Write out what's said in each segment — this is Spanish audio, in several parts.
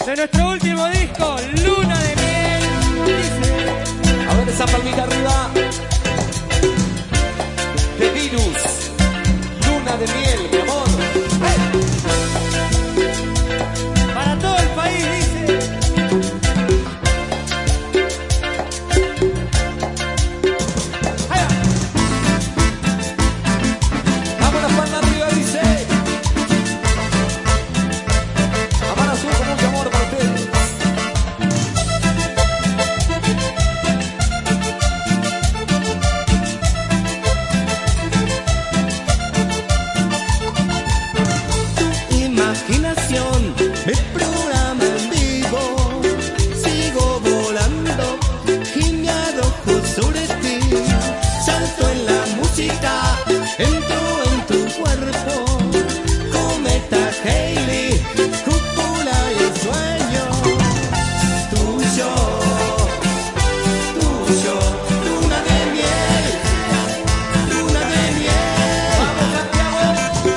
de nuestro último disco, Luna de Miel. Dice: a ver esa palmita arriba. De Virus, Luna de Miel, mi amor. para todo el país, dice. ¡Allá! Vamos la palma arriba, dice. Amar azul con mucho amor para ustedes. Imaginación me programa en vivo, sigo volando y me arrojo sobre ti, salto en la música, entro en tu cuerpo, cometa Halley, cúpula y sueño, tuyo, tuyo, luna de miel, luna de miel. ¡Vamos, Santiago!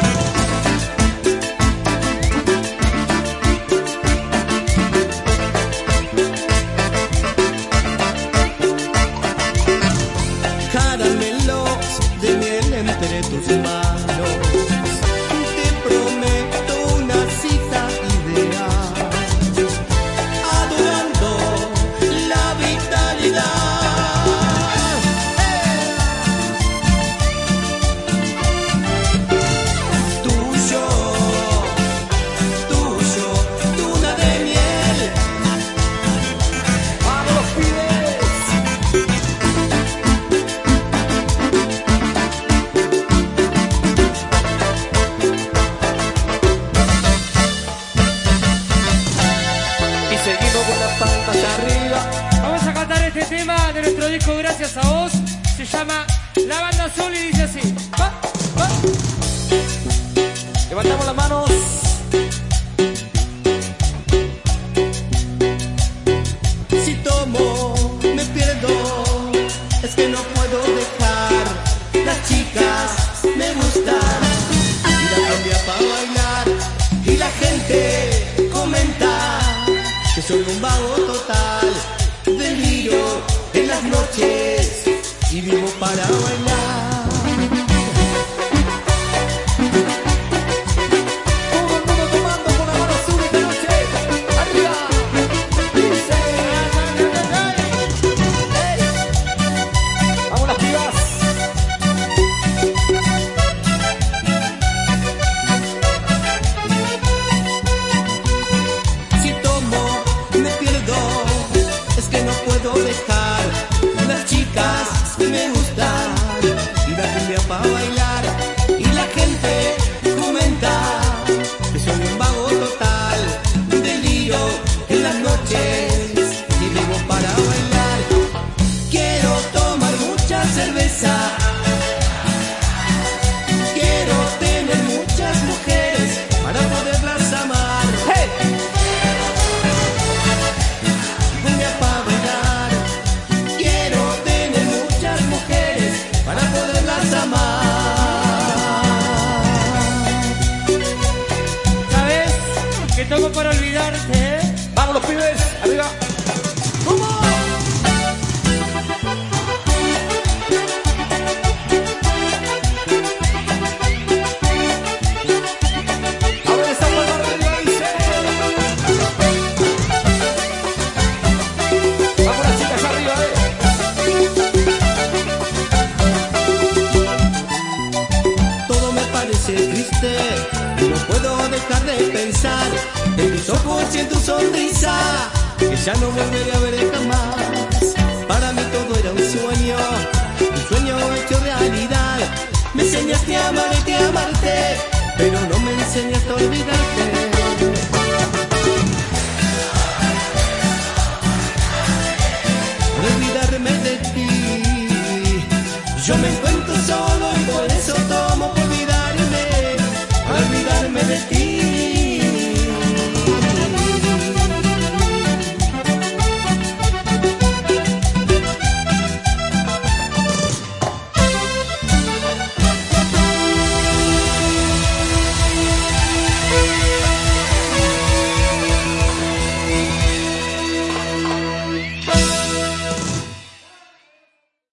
Caramelos de miel entre tus manos, te prometo una cita ideal, adorando la vitalidad. Tuyo, tuyo, luna de miel. ¡Vamos, los pibes! Y seguimos con las palmas arriba. Vamos a cantar este tema de nuestro disco Gracias a Vos. Se llama La Banda Azul y dice así: Va, va. Levantamos las manos. Si tomo, me pierdo, es que no puedo dejar. Las chicas me gustan y la cambia para bailar. Y la gente comenta que soy un vago total. Deliro en las noches y vivo para bailar. Todo el mundo tomando con la mano azul esta noche. Arriba. Dice. ¡Ey! Vamos las pibas. Si tomo, me pierdo, es que no puedo dejar. Las chicas me gustan y la cumbia para bailar. Y la gente comenta que soy un vago total. Deliro en las noches y vivo para bailar. Quiero tomar mucha cerveza, quiero tener muchas mujeres para poderlas amar. ¡Hey! Cumbia pa' bailar, quiero tener muchas mujeres para poderlas amar. ¿Sabes? Que toco para olvidarte, ¿eh? Vamos los pibes. Arriba. A ver esa palma arriba, dice. Vamos las chicas arriba, Todo me parece triste, no puedo dejar de pensar en tus ojos y en tu sonrisa, que ya no volveré a ver jamás. Para mí todo era un sueño hecho realidad. Me enseñaste a amarte, pero no me enseñaste a olvidarte.